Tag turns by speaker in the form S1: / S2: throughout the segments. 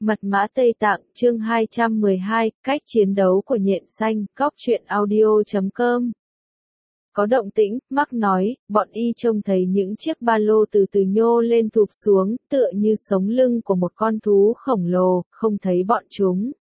S1: Mật mã Tây Tạng, chương 212, cách chiến đấu của nhện xanh, góc truyện audio.com. Có động tĩnh, Mark nói, bọn y trông thấy những chiếc ba lô từ từ nhô lên thụp xuống, tựa như sống lưng của một con thú khổng lồ, không thấy bọn chúng.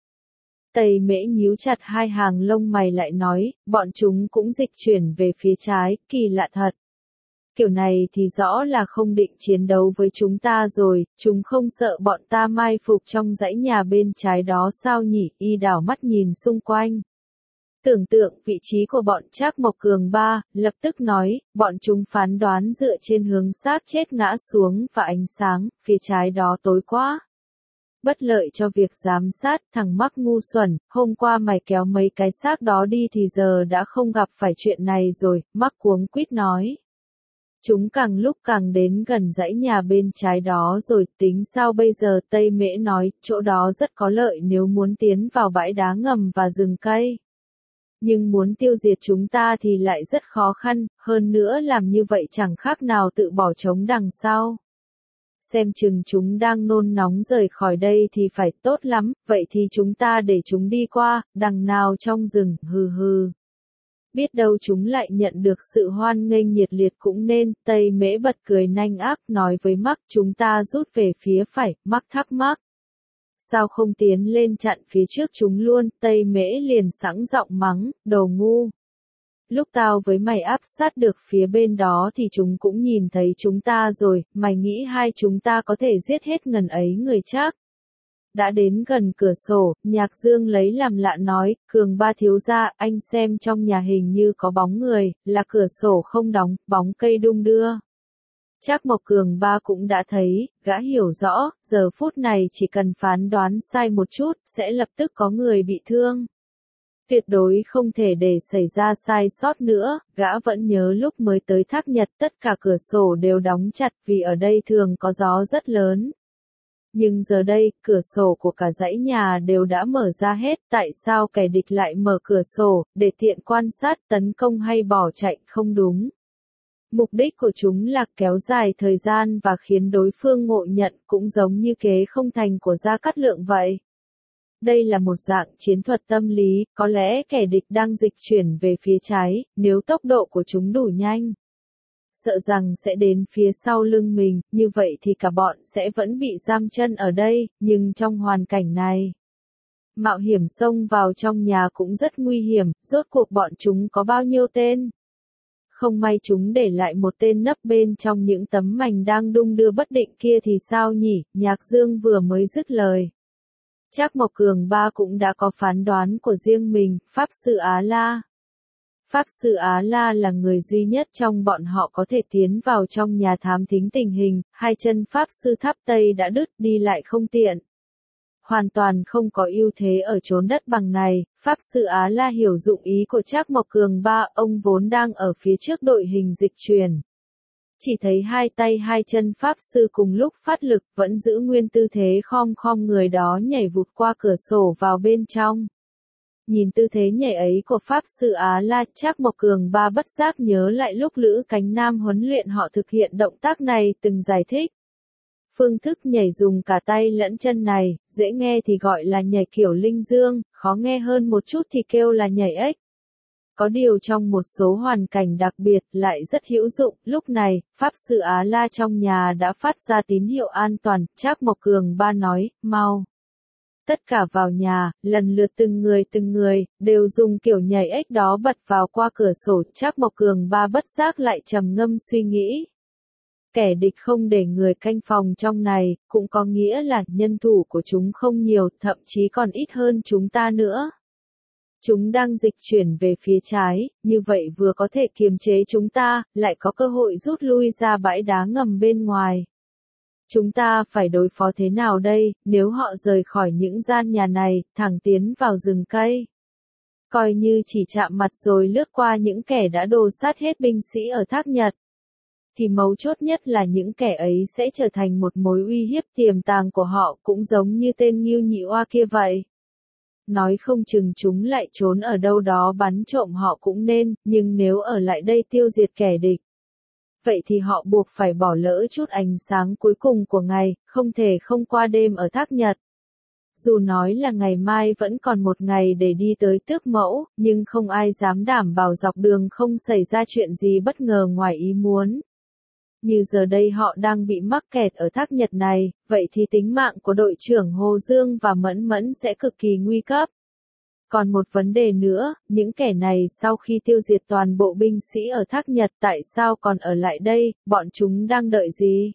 S1: Tây Mễ nhíu chặt hai hàng lông mày lại nói, bọn chúng cũng dịch chuyển về phía trái, kỳ lạ thật. Kiểu này thì rõ là không định chiến đấu với chúng ta rồi, chúng không sợ bọn ta mai phục trong dãy nhà bên trái đó sao nhỉ, y đảo mắt nhìn xung quanh. Tưởng tượng vị trí của bọn Trác Mộc Cường ba, lập tức nói, bọn chúng phán đoán dựa trên hướng xác chết ngã xuống và ánh sáng, phía trái đó tối quá. Bất lợi cho việc giám sát, thằng Mark ngu xuẩn, hôm qua mày kéo mấy cái xác đó đi thì giờ đã không gặp phải chuyện này rồi, Mark cuống quýt nói. Chúng càng lúc càng đến gần dãy nhà bên trái đó rồi, tính sao bây giờ, Tây Mễ nói, chỗ đó rất có lợi nếu muốn tiến vào bãi đá ngầm và rừng cây. Nhưng muốn tiêu diệt chúng ta thì lại rất khó khăn, hơn nữa làm như vậy chẳng khác nào tự bỏ trống đằng sau. Xem chừng chúng đang nôn nóng rời khỏi đây thì phải tốt lắm, vậy thì chúng ta để chúng đi qua, đằng nào trong rừng, hừ hừ. Biết đâu chúng lại nhận được sự hoan nghênh nhiệt liệt cũng nên, Tây Mễ bật cười nanh ác nói với Mark, chúng ta rút về phía phải, Mark thắc mắc. Sao không tiến lên chặn phía trước chúng luôn, Tây Mễ liền sẵn giọng mắng, đồ ngu. Lúc tao với mày áp sát được phía bên đó thì chúng cũng nhìn thấy chúng ta rồi, mày nghĩ hai chúng ta có thể giết hết ngần ấy người chắc? Đã đến gần cửa sổ, Nhạc Dương lấy làm lạ nói, Cường ba thiếu gia, anh xem trong nhà hình như có bóng người, là cửa sổ không đóng, bóng cây đung đưa. Trác Mộc Cường ba cũng đã thấy, gã hiểu rõ, giờ phút này chỉ cần phán đoán sai một chút, sẽ lập tức có người bị thương. Tuyệt đối không thể để xảy ra sai sót nữa, gã vẫn nhớ lúc mới tới Thác Nhật tất cả cửa sổ đều đóng chặt vì ở đây thường có gió rất lớn. Nhưng giờ đây, cửa sổ của cả dãy nhà đều đã mở ra hết, tại sao kẻ địch lại mở cửa sổ, để tiện quan sát, tấn công hay bỏ chạy, không đúng. Mục đích của chúng là kéo dài thời gian và khiến đối phương ngộ nhận, cũng giống như kế không thành của Gia Cát Lượng vậy. Đây là một dạng chiến thuật tâm lý, có lẽ kẻ địch đang dịch chuyển về phía trái, nếu tốc độ của chúng đủ nhanh. Sợ rằng sẽ đến phía sau lưng mình, như vậy thì cả bọn sẽ vẫn bị giam chân ở đây, nhưng trong hoàn cảnh này, mạo hiểm xông vào trong nhà cũng rất nguy hiểm, rốt cuộc bọn chúng có bao nhiêu tên? Không may chúng để lại một tên nấp bên trong những tấm mành đang đung đưa bất định kia thì sao nhỉ, Nhạc Dương vừa mới dứt lời. Trác Mộc Cường ba cũng đã có phán đoán của riêng mình, Pháp Sư Á La. Pháp Sư Á La là người duy nhất trong bọn họ có thể tiến vào trong nhà thám thính tình hình, hai chân Pháp Sư Tháp Tây đã đứt đi lại không tiện. Hoàn toàn không có ưu thế ở chốn đất bằng này, Pháp Sư Á La hiểu dụng ý của Trác Mộc Cường ba, ông vốn đang ở phía trước đội hình dịch chuyển. Chỉ thấy hai tay hai chân Pháp Sư cùng lúc phát lực vẫn giữ nguyên tư thế khom khom người đó nhảy vụt qua cửa sổ vào bên trong. Nhìn tư thế nhảy ấy của Pháp Sư Á La, Trác Mộc Cường ba bất giác nhớ lại lúc Lữ Cánh Nam huấn luyện họ thực hiện động tác này từng giải thích. Phương thức nhảy dùng cả tay lẫn chân này, dễ nghe thì gọi là nhảy kiểu linh dương, khó nghe hơn một chút thì kêu là nhảy ếch. Có điều trong một số hoàn cảnh đặc biệt lại rất hữu dụng, lúc này, Pháp Sư Á La trong nhà đã phát ra tín hiệu an toàn, Trác Mộc Cường ba nói, mau. Tất cả vào nhà, lần lượt từng người, đều dùng kiểu nhảy ếch đó bật vào qua cửa sổ, Trác Mộc Cường ba bất giác lại trầm ngâm suy nghĩ. Kẻ địch không để người canh phòng trong này, cũng có nghĩa là nhân thủ của chúng không nhiều, thậm chí còn ít hơn chúng ta nữa. Chúng đang dịch chuyển về phía trái, như vậy vừa có thể kiềm chế chúng ta, lại có cơ hội rút lui ra bãi đá ngầm bên ngoài. Chúng ta phải đối phó thế nào đây, nếu họ rời khỏi những gian nhà này, thẳng tiến vào rừng cây? Coi như chỉ chạm mặt rồi lướt qua những kẻ đã đồ sát hết binh sĩ ở Thác Nhật. Thì mấu chốt nhất là những kẻ ấy sẽ trở thành một mối uy hiếp tiềm tàng của họ, cũng giống như tên Ngưu Nhị Oa kia vậy. Nói không chừng chúng lại trốn ở đâu đó bắn trộm họ cũng nên, nhưng nếu ở lại đây tiêu diệt kẻ địch, vậy thì họ buộc phải bỏ lỡ chút ánh sáng cuối cùng của ngày, không thể không qua đêm ở Thác Nhật. dù nói là ngày mai vẫn còn một ngày để đi tới Tước Mẫu, nhưng không ai dám đảm bảo dọc đường không xảy ra chuyện gì bất ngờ ngoài ý muốn. Như giờ đây họ đang bị mắc kẹt ở Thác Nhật này, vậy thì tính mạng của đội trưởng Hồ Dương và Mẫn Mẫn sẽ cực kỳ nguy cấp. Còn một vấn đề nữa, những kẻ này sau khi tiêu diệt toàn bộ binh sĩ ở Thác Nhật tại sao còn ở lại đây, bọn chúng đang đợi gì?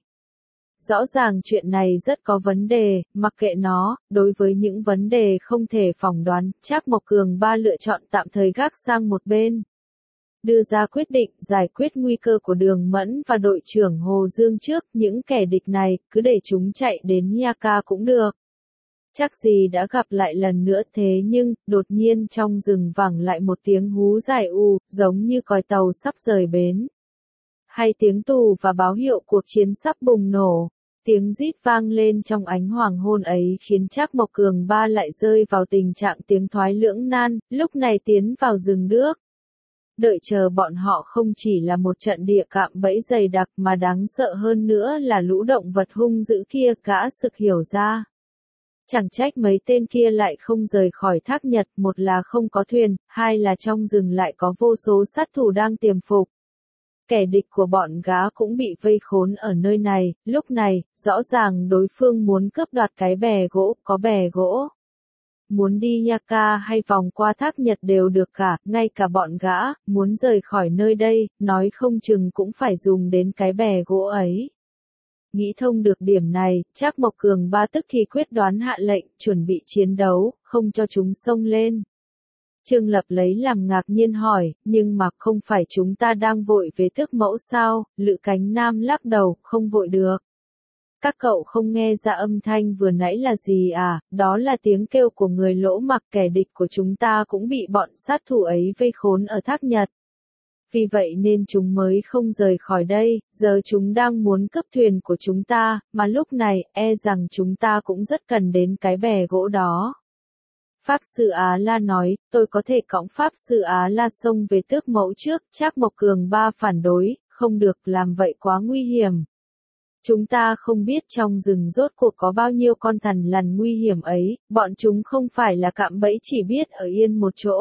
S1: Rõ ràng chuyện này rất có vấn đề, mặc kệ nó, đối với những vấn đề không thể phỏng đoán, Trác Mộc Cường Ba lựa chọn tạm thời gác sang một bên. Đưa ra quyết định giải quyết nguy cơ của Đường Mẫn và đội trưởng Hồ Dương trước, những kẻ địch này, cứ để chúng chạy đến Nha cũng được. Chắc gì đã gặp lại lần nữa thế nhưng, đột nhiên trong rừng vẳng lại một tiếng hú dài giống như còi tàu sắp rời bến. Hay tiếng tù và báo hiệu cuộc chiến sắp bùng nổ. Tiếng rít vang lên trong ánh hoàng hôn ấy khiến Trác Mộc Cường Ba lại rơi vào tình trạng tiếng thoái lưỡng nan, lúc này tiến vào rừng đước. Đợi chờ bọn họ không chỉ là một trận địa cạm bẫy dày đặc mà đáng sợ hơn nữa là lũ động vật hung dữ kia, gã sực hiểu ra. Chẳng trách mấy tên kia lại không rời khỏi Thác Nhật, một là không có thuyền, hai là trong rừng lại có vô số sát thủ đang tiềm phục. Kẻ địch của bọn gã cũng bị vây khốn ở nơi này, lúc này, rõ ràng đối phương muốn cướp đoạt cái bè gỗ, có bè gỗ. Muốn đi Nha hay vòng qua Thác Nhật đều được cả, ngay cả bọn gã, muốn rời khỏi nơi đây, nói không chừng cũng phải dùng đến cái bè gỗ ấy. Nghĩ thông được điểm này, Trác Mộc Cường Ba tức thì quyết đoán hạ lệnh, chuẩn bị chiến đấu, không cho chúng xông lên. Trương Lập lấy làm ngạc nhiên hỏi, nhưng mà không phải chúng ta đang vội về Tước Mẫu sao? Lữ Cánh Nam lắc đầu, không vội được. Các cậu không nghe ra âm thanh vừa nãy là gì à, đó là tiếng kêu của người Lỗ Mặc, kẻ địch của chúng ta cũng bị bọn sát thủ ấy vây khốn ở Thác Nhật. Vì vậy nên chúng mới không rời khỏi đây, giờ chúng đang muốn cướp thuyền của chúng ta, mà lúc này, e rằng chúng ta cũng rất cần đến cái bè gỗ đó. Pháp Sư Á La nói, tôi có thể cõng Pháp Sư Á La xông về Tước Mẫu trước, Trác Mộc Cường Ba phản đối, không được, làm vậy quá nguy hiểm. Chúng ta không biết trong rừng rốt cuộc có bao nhiêu con thằn lằn nguy hiểm ấy, bọn chúng không phải là cạm bẫy chỉ biết ở yên một chỗ,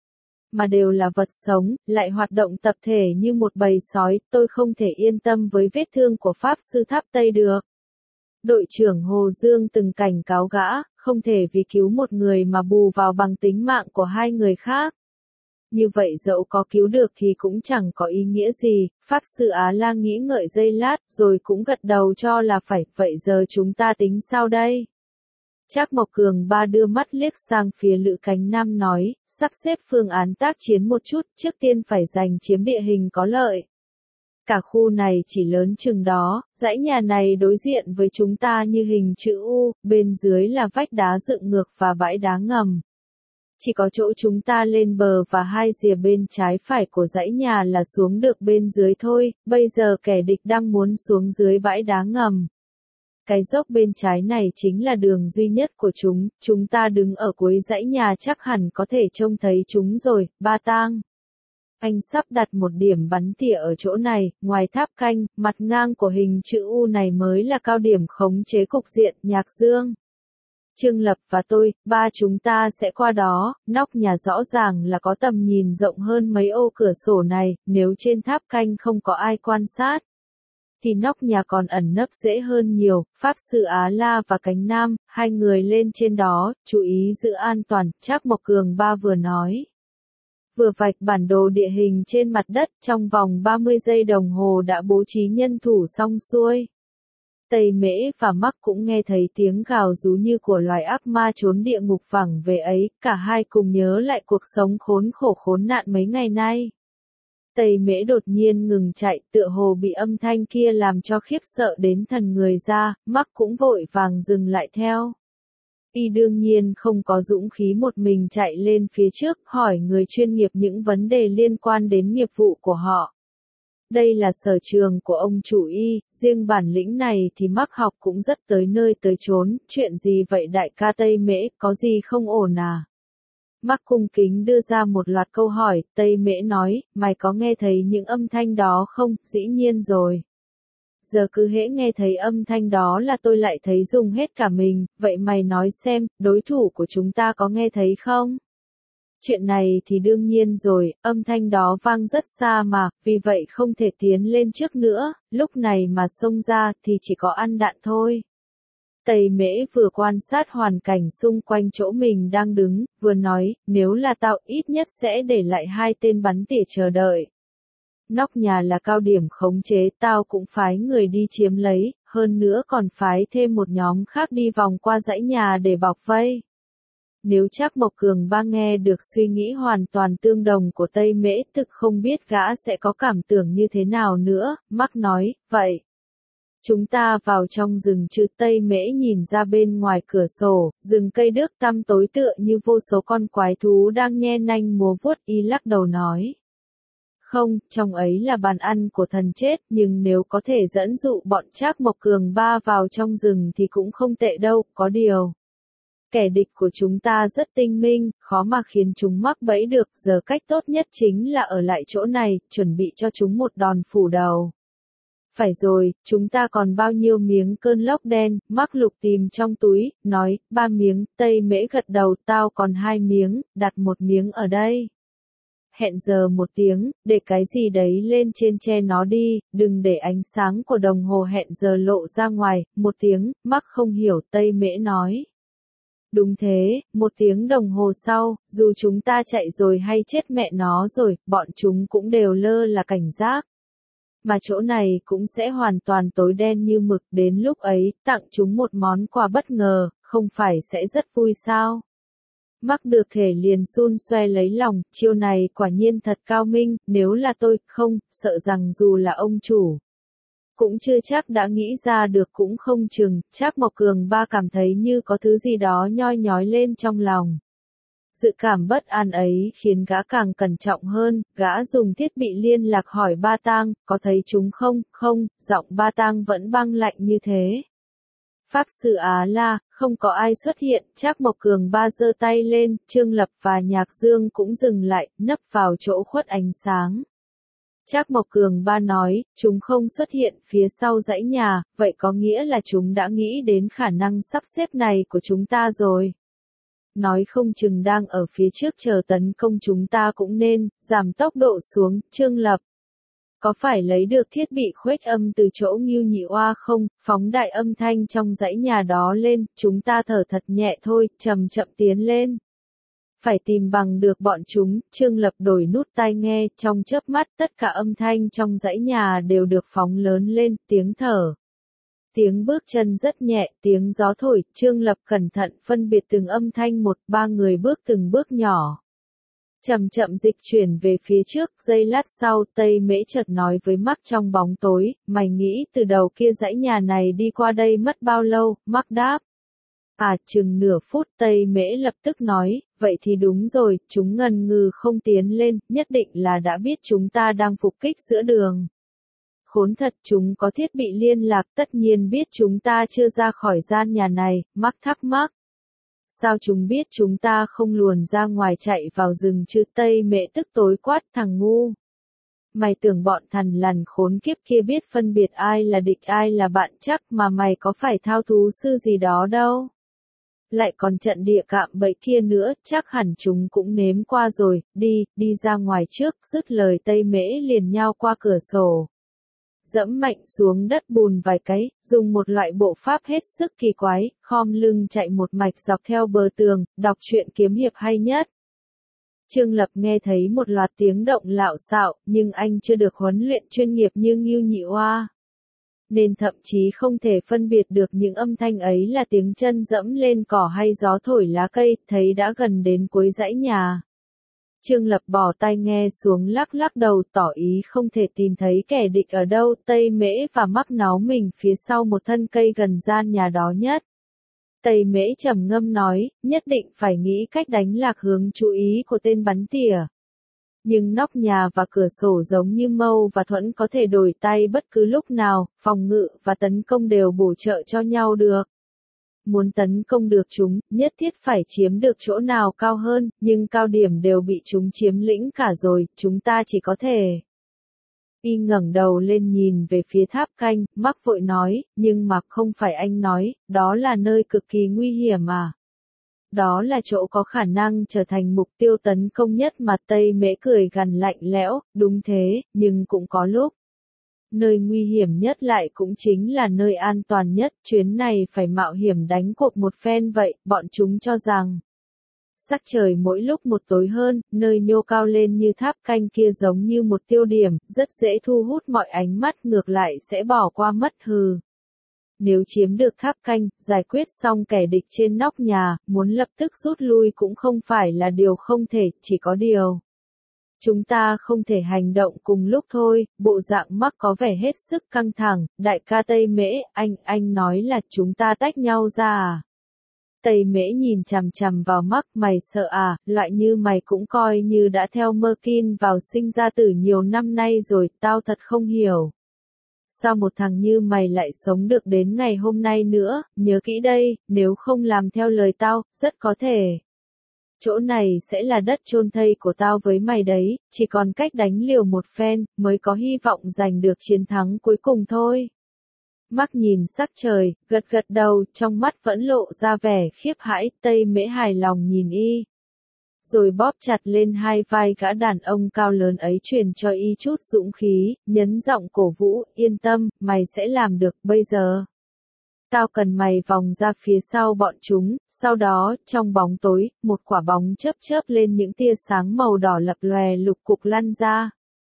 S1: mà đều là vật sống, lại hoạt động tập thể như một bầy sói, tôi không thể yên tâm với vết thương của Pháp Sư Tháp Tây được. Đội trưởng Hồ Dương từng cảnh cáo gã, không thể vì cứu một người mà bù vào bằng tính mạng của hai người khác. Như vậy dẫu có cứu được thì cũng chẳng có ý nghĩa gì, Pháp Sư Á La nghĩ ngợi giây lát, rồi cũng gật đầu cho là phải, vậy giờ chúng ta tính sao đây? Trác Mộc Cường Ba đưa mắt liếc sang phía Lữ Cánh Nam nói, sắp xếp phương án tác chiến một chút, trước tiên phải giành chiếm địa hình có lợi. Cả khu này chỉ lớn chừng đó, dãy nhà này đối diện với chúng ta như hình chữ U, bên dưới là vách đá dựng ngược và bãi đá ngầm. Chỉ có chỗ chúng ta lên bờ và hai rìa bên trái phải của dãy nhà là xuống được bên dưới thôi, bây giờ kẻ địch đang muốn xuống dưới bãi đá ngầm. Cái dốc bên trái này chính là đường duy nhất của chúng ta đứng ở cuối dãy nhà chắc hẳn có thể trông thấy chúng rồi, Ba Tang. Anh sắp đặt một điểm bắn tỉa ở chỗ này, ngoài tháp canh, mặt ngang của hình chữ U này mới là cao điểm khống chế cục diện, Nhạc Dương. Trương Lập và tôi, ba chúng ta sẽ qua đó, nóc nhà rõ ràng là có tầm nhìn rộng hơn mấy ô cửa sổ này, nếu trên tháp canh không có ai quan sát, thì nóc nhà còn ẩn nấp dễ hơn nhiều. Pháp Sư Á La và Cánh Nam, hai người lên trên đó, chú ý giữ an toàn, Trác Mộc Cường Ba vừa nói. Vừa vạch bản đồ địa hình trên mặt đất, trong vòng 30 giây đồng hồ đã bố trí nhân thủ xong xuôi. Tây Mễ và Mắc cũng nghe thấy tiếng gào rú như của loài ác ma trốn địa ngục vẳng về ấy, cả hai cùng nhớ lại cuộc sống khốn khổ khốn nạn mấy ngày nay. Tây Mễ đột nhiên ngừng chạy, tựa hồ bị âm thanh kia làm cho khiếp sợ đến thần người ra, Mắc cũng vội vàng dừng lại theo. Y đương nhiên không có dũng khí một mình chạy lên phía trước, hỏi người chuyên nghiệp những vấn đề liên quan đến nghiệp vụ của họ. Đây là sở trường của ông chủ Y, riêng bản lĩnh này thì Mắc học cũng rất tới nơi tới chốn, chuyện gì vậy đại ca Tây Mễ, có gì không ổn à? Mắc cung kính đưa ra một loạt câu hỏi, Tây Mễ nói, mày có nghe thấy những âm thanh đó không? Dĩ nhiên rồi. giờ cứ hễ nghe thấy âm thanh đó là tôi lại thấy rùng hết cả mình, vậy mày nói xem, đối thủ của chúng ta có nghe thấy không? Chuyện này thì đương nhiên rồi, âm thanh đó vang rất xa mà, vì vậy không thể tiến lên trước nữa, lúc này mà xông ra thì chỉ có ăn đạn thôi. Tây Mễ vừa quan sát hoàn cảnh xung quanh chỗ mình đang đứng, vừa nói, nếu là tao ít nhất sẽ để lại 2 tên bắn tỉa chờ đợi. Nóc nhà là cao điểm khống chế, tao cũng phái người đi chiếm lấy, hơn nữa còn phái thêm một nhóm khác đi vòng qua dãy nhà để bọc vây. Nếu Trác Mộc Cường Ba nghe được suy nghĩ hoàn toàn tương đồng của Tây Mễ, thực không biết gã sẽ có cảm tưởng như thế nào nữa, Mark nói, vậy. Chúng ta vào trong rừng chứ? Tây Mễ nhìn ra bên ngoài cửa sổ, rừng cây đước tăm tối tựa như vô số con quái thú đang nhe nanh múa vuốt, y lắc đầu nói. Không, trong ấy là bàn ăn của thần chết, nhưng nếu có thể dẫn dụ bọn Trác Mộc Cường Ba vào trong rừng thì cũng không tệ đâu, có điều. Kẻ địch của chúng ta rất tinh minh, khó mà khiến chúng mắc bẫy được, giờ cách tốt nhất chính là ở lại chỗ này, chuẩn bị cho chúng một đòn phủ đầu. Phải rồi, chúng ta còn bao nhiêu miếng cơn lốc đen? Mark lục tìm trong túi, nói, 3 miếng, Tây Mễ gật đầu, tao còn 2 miếng, đặt 1 miếng ở đây. Hẹn giờ 1 tiếng, để cái gì đấy lên trên che nó đi, đừng để ánh sáng của đồng hồ hẹn giờ lộ ra ngoài, 1 tiếng, Mark không hiểu, Tây Mễ nói. Đúng thế, 1 tiếng đồng hồ sau, dù chúng ta chạy rồi hay chết mẹ nó rồi, bọn chúng cũng đều lơ là cảnh giác. Mà chỗ này cũng sẽ hoàn toàn tối đen như mực, đến lúc ấy, tặng chúng một món quà bất ngờ, không phải sẽ rất vui sao? Mark được thể liền xun xoe lấy lòng, chiêu này quả nhiên thật cao minh, nếu là tôi, không, sợ rằng dù là ông chủ. Cũng chưa chắc đã nghĩ ra được cũng không chừng, Trác Mộc Cường Ba cảm thấy như có thứ gì đó nhoi nhói lên trong lòng. Dự cảm bất an ấy khiến gã càng cẩn trọng hơn, gã dùng thiết bị liên lạc hỏi Ba Tang, có thấy chúng không? Không, giọng Ba Tang vẫn băng lạnh như thế. Pháp sư Á La, không có ai xuất hiện, Trác Mộc Cường Ba giơ tay lên, Trương Lập và Nhạc Dương cũng dừng lại, nấp vào chỗ khuất ánh sáng. Trác Mộc Cường Ba nói, chúng không xuất hiện phía sau dãy nhà, vậy có nghĩa là chúng đã nghĩ đến khả năng sắp xếp này của chúng ta rồi. Nói không chừng đang ở phía trước chờ tấn công chúng ta cũng nên, giảm tốc độ xuống, Trương Lập. Có phải lấy được thiết bị khuếch âm từ chỗ Ngưu Nhị Oa không, phóng đại âm thanh trong dãy nhà đó lên, chúng ta thở thật nhẹ thôi, chậm chậm tiến lên. Phải tìm bằng được bọn chúng, Trương Lập đổi nút tai nghe, trong chớp mắt tất cả âm thanh trong dãy nhà đều được phóng lớn lên, tiếng thở. Tiếng bước chân rất nhẹ, tiếng gió thổi, Trương Lập cẩn thận phân biệt từng âm thanh 1-3 người bước từng bước nhỏ. Chậm chậm dịch chuyển về phía trước, giây lát sau, Tây Mễ chợt nói với Mark trong bóng tối, mày nghĩ từ đầu kia dãy nhà này đi qua đây mất bao lâu? Mark đáp. Chừng nửa phút, Tây Mễ lập tức nói, vậy thì đúng rồi, chúng ngần ngừ không tiến lên, nhất định là đã biết chúng ta đang phục kích giữa đường. Khốn thật, chúng có thiết bị liên lạc, tất nhiên biết chúng ta chưa ra khỏi gian nhà này, Mark thắc mắc. Sao chúng biết chúng ta không luồn ra ngoài chạy vào rừng chứ? Tây Mễ tức tối quát, thằng ngu. Mày tưởng bọn thằn lằn khốn kiếp kia biết phân biệt ai là địch ai là bạn chắc mà mày có phải thao thú sư gì đó đâu. Lại còn trận địa cạm bẫy kia nữa, chắc hẳn chúng cũng nếm qua rồi, đi ra ngoài trước, dứt lời Tây Mễ liền nhao qua cửa sổ. Dẫm mạnh xuống đất bùn vài cái, dùng một loại bộ pháp hết sức kỳ quái, khom lưng chạy một mạch dọc theo bờ tường, đọc truyện kiếm hiệp hay nhất. Trương Lập nghe thấy một loạt tiếng động lạo xạo, nhưng anh chưa được huấn luyện chuyên nghiệp như Ngưu Nhị Oa, nên thậm chí không thể phân biệt được những âm thanh ấy là tiếng chân dẫm lên cỏ hay gió thổi lá cây, thấy đã gần đến cuối dãy nhà. Trương Lập bỏ tai nghe xuống lắc lắc đầu tỏ ý không thể tìm thấy kẻ địch ở đâu, Tây Mễ và Mark náu mình phía sau một thân cây gần gian nhà đó nhất. Tây Mễ trầm ngâm nói, nhất định phải nghĩ cách đánh lạc hướng chú ý của tên bắn tỉa. Nhưng nóc nhà và cửa sổ giống như Mâu và Thuẫn có thể đổi tay bất cứ lúc nào, phòng ngự và tấn công đều bổ trợ cho nhau được. Muốn tấn công được chúng, nhất thiết phải chiếm được chỗ nào cao hơn, nhưng cao điểm đều bị chúng chiếm lĩnh cả rồi, chúng ta chỉ có thể Y ngẩng đầu lên nhìn về phía tháp canh, Mark vội nói, nhưng mà không phải anh nói, đó là nơi cực kỳ nguy hiểm à. Đó là chỗ có khả năng trở thành mục tiêu tấn công nhất mà Tây Mễ cười gằn lạnh lẽo, đúng thế, nhưng cũng có lúc. Nơi nguy hiểm nhất lại cũng chính là nơi an toàn nhất, chuyến này phải mạo hiểm đánh cuộc một phen vậy, bọn chúng cho rằng. Sắc trời mỗi lúc một tối hơn, nơi nhô cao lên như tháp canh kia giống như một tiêu điểm, rất dễ thu hút mọi ánh mắt ngược lại sẽ bỏ qua mất hừ. Nếu chiếm được tháp canh, giải quyết xong kẻ địch trên nóc nhà, muốn lập tức rút lui cũng không phải là điều không thể, chỉ có điều. Chúng ta không thể hành động cùng lúc thôi, bộ dạng Mark có vẻ hết sức căng thẳng, đại ca Tây Mễ, anh nói là chúng ta tách nhau ra à? Tây Mễ nhìn chằm chằm vào Mark, mày sợ à, loại như mày cũng coi như đã theo Merkin vào sinh ra tử nhiều năm nay rồi, tao thật không hiểu. Sao một thằng như mày lại sống được đến ngày hôm nay nữa, nhớ kỹ đây, nếu không làm theo lời tao, rất có thể. Chỗ này sẽ là đất chôn thây của tao với mày đấy, chỉ còn cách đánh liều một phen, mới có hy vọng giành được chiến thắng cuối cùng thôi. Mark nhìn sắc trời, gật gật đầu, trong mắt vẫn lộ ra vẻ khiếp hãi, Tây Mễ hài lòng nhìn y. Rồi bóp chặt lên hai vai gã đàn ông cao lớn ấy truyền cho y chút dũng khí, nhấn giọng cổ vũ, yên tâm, mày sẽ làm được, bây giờ. Tao cần mày vòng ra phía sau bọn chúng, sau đó, trong bóng tối, một quả bóng chớp chớp lên những tia sáng màu đỏ lập lòe lục cục lăn ra.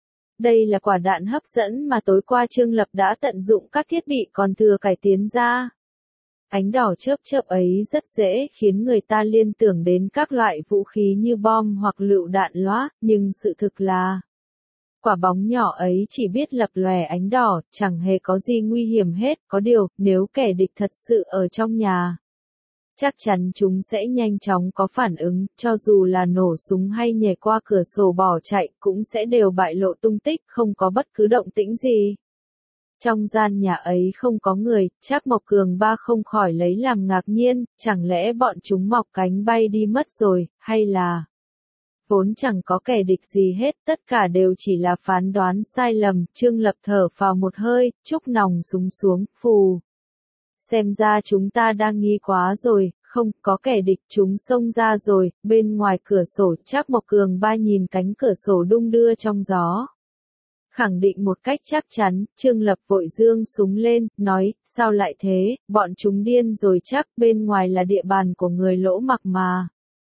S1: Đây là quả đạn hấp dẫn mà tối qua Trương Lập đã tận dụng các thiết bị còn thừa cải tiến ra. Ánh đỏ chớp chớp ấy rất dễ khiến người ta liên tưởng đến các loại vũ khí như bom hoặc lựu đạn loá, nhưng sự thực là quả bóng nhỏ ấy chỉ biết lập lòe ánh đỏ, chẳng hề có gì nguy hiểm hết, có điều, nếu kẻ địch thật sự ở trong nhà. Chắc chắn chúng sẽ nhanh chóng có phản ứng, cho dù là nổ súng hay nhảy qua cửa sổ bỏ chạy, cũng sẽ đều bại lộ tung tích, không có bất cứ động tĩnh gì. Trong gian nhà ấy không có người, Trác Mộc Cường ba không khỏi lấy làm ngạc nhiên, chẳng lẽ bọn chúng mọc cánh bay đi mất rồi, hay là. Vốn chẳng có kẻ địch gì hết, tất cả đều chỉ là phán đoán sai lầm, Trương Lập thở phào một hơi, trúc nòng súng xuống, phù. Xem ra chúng ta đang nghi quá rồi, không, có kẻ địch chúng xông ra rồi, bên ngoài cửa sổ Trác Mộc Cường ba nhìn cánh cửa sổ đung đưa trong gió. Khẳng định một cách chắc chắn, Trương Lập vội giương súng lên, nói, sao lại thế, bọn chúng điên rồi chắc, bên ngoài là địa bàn của người Lỗ Mặc mà.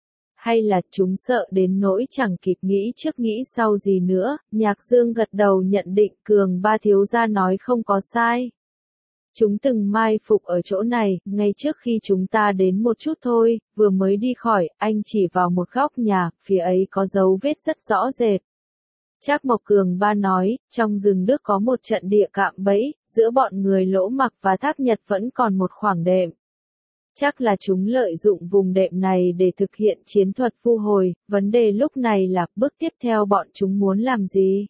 S1: Hay là chúng sợ đến nỗi chẳng kịp nghĩ trước nghĩ sau gì nữa, Nhạc Dương gật đầu nhận định Cường ba thiếu gia nói không có sai. Chúng từng mai phục ở chỗ này, ngay trước khi chúng ta đến một chút thôi, vừa mới đi khỏi, anh chỉ vào một góc nhà, phía ấy có dấu vết rất rõ rệt. Trác Mộc Cường ba nói, trong rừng Đức có một trận địa cạm bẫy, giữa bọn người Lỗ Mặc và Thác Nhật vẫn còn một khoảng đệm. Chắc là chúng lợi dụng vùng đệm này để thực hiện chiến thuật thu hồi, vấn đề lúc này là bước tiếp theo bọn chúng muốn làm gì?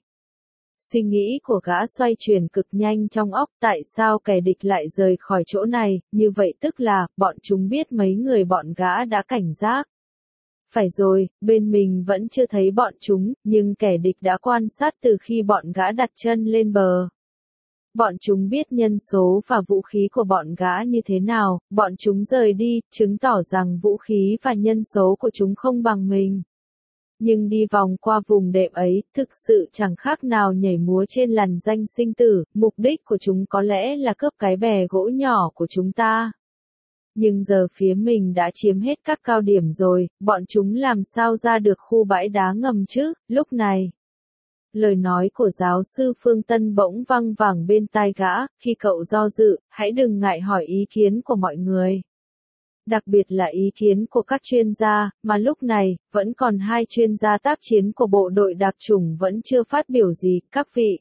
S1: Suy nghĩ của gã xoay chuyển cực nhanh trong óc, tại sao kẻ địch lại rời khỏi chỗ này, như vậy tức là, bọn chúng biết mấy người bọn gã đã cảnh giác. Phải rồi, bên mình vẫn chưa thấy bọn chúng, nhưng kẻ địch đã quan sát từ khi bọn gã đặt chân lên bờ. Bọn chúng biết nhân số và vũ khí của bọn gã như thế nào, bọn chúng rời đi, chứng tỏ rằng vũ khí và nhân số của chúng không bằng mình. Nhưng đi vòng qua vùng đệm ấy, thực sự chẳng khác nào nhảy múa trên làn danh sinh tử, mục đích của chúng có lẽ là cướp cái bè gỗ nhỏ của chúng ta. Nhưng giờ phía mình đã chiếm hết các cao điểm rồi, bọn chúng làm sao ra được khu bãi đá ngầm chứ, lúc này. Lời nói của giáo sư Phương Tân bỗng văng vẳng bên tai gã, khi cậu do dự, hãy đừng ngại hỏi ý kiến của mọi người. Đặc biệt là ý kiến của các chuyên gia, mà lúc này, vẫn còn hai chuyên gia tác chiến của bộ đội đặc chủng vẫn chưa phát biểu gì, các vị.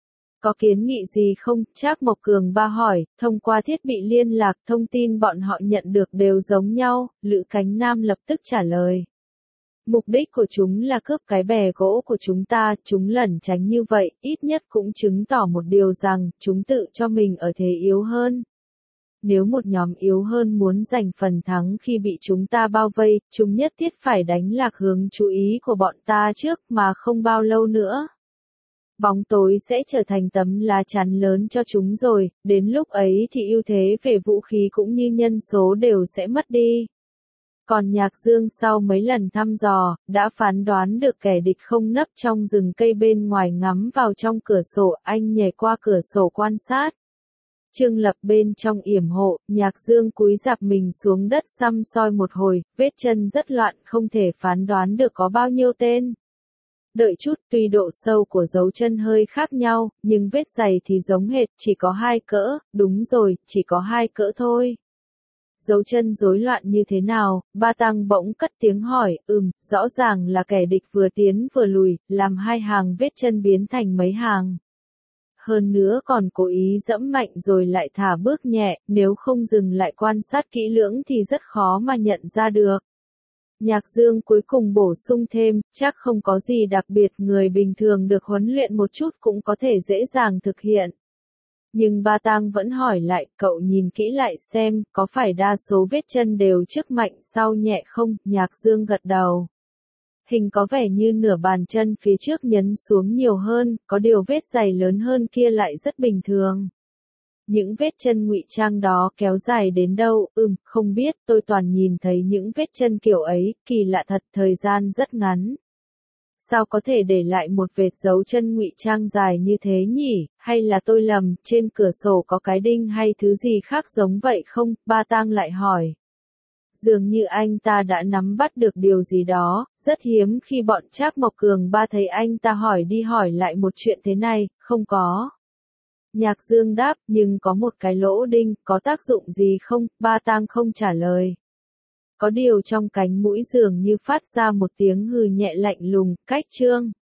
S1: Có kiến nghị gì không? Trác Mộc Cường ba hỏi, thông qua thiết bị liên lạc, thông tin bọn họ nhận được đều giống nhau, Lữ Cánh Nam lập tức trả lời. Mục đích của chúng là cướp cái bè gỗ của chúng ta, chúng lẩn tránh như vậy, ít nhất cũng chứng tỏ một điều rằng, chúng tự cho mình ở thế yếu hơn. Nếu một nhóm yếu hơn muốn giành phần thắng khi bị chúng ta bao vây, chúng nhất thiết phải đánh lạc hướng chú ý của bọn ta trước mà không bao lâu nữa. Bóng tối sẽ trở thành tấm lá chắn lớn cho chúng rồi, đến lúc ấy thì ưu thế về vũ khí cũng như nhân số đều sẽ mất đi. Còn Nhạc Dương sau mấy lần thăm dò, đã phán đoán được kẻ địch không nấp trong rừng cây bên ngoài ngắm vào trong cửa sổ, anh nhảy qua cửa sổ quan sát. Trương Lập bên trong yểm hộ, Nhạc Dương cúi rạp mình xuống đất săm soi một hồi, vết chân rất loạn không thể phán đoán được có bao nhiêu tên. Đợi chút, tuy độ sâu của dấu chân hơi khác nhau, nhưng vết giày thì giống hệt, chỉ có 2 cỡ, đúng rồi, chỉ có 2 cỡ thôi. Dấu chân rối loạn như thế nào? Ba Tăng bỗng cất tiếng hỏi, rõ ràng là kẻ địch vừa tiến vừa lùi, làm 2 hàng vết chân biến thành mấy hàng. Hơn nữa còn cố ý dẫm mạnh rồi lại thả bước nhẹ, nếu không dừng lại quan sát kỹ lưỡng thì rất khó mà nhận ra được. Nhạc Dương cuối cùng bổ sung thêm, chắc không có gì đặc biệt, người bình thường được huấn luyện một chút cũng có thể dễ dàng thực hiện. Nhưng Ba Tang vẫn hỏi lại, cậu nhìn kỹ lại xem, có phải đa số vết chân đều trước mạnh sau nhẹ không? Nhạc Dương gật đầu. Hình có vẻ như nửa bàn chân phía trước nhấn xuống nhiều hơn, có điều vết giày lớn hơn kia lại rất bình thường. Những vết chân ngụy trang đó kéo dài đến đâu? Không biết, tôi toàn nhìn thấy những vết chân kiểu ấy, kỳ lạ thật, thời gian rất ngắn. Sao có thể để lại một vệt dấu chân ngụy trang dài như thế nhỉ? Hay là tôi lầm, trên cửa sổ có cái đinh hay thứ gì khác giống vậy không? Ba Tang lại hỏi. Dường như anh ta đã nắm bắt được điều gì đó, rất hiếm khi bọn Trác Mộc Cường ba thấy anh ta hỏi đi hỏi lại một chuyện thế này, không có. Nhạc Dương đáp, nhưng có một cái lỗ đinh, có tác dụng gì không? Ba Tang không trả lời. Có điều trong cánh mũi dường như phát ra một tiếng hừ nhẹ lạnh lùng, cách Trương.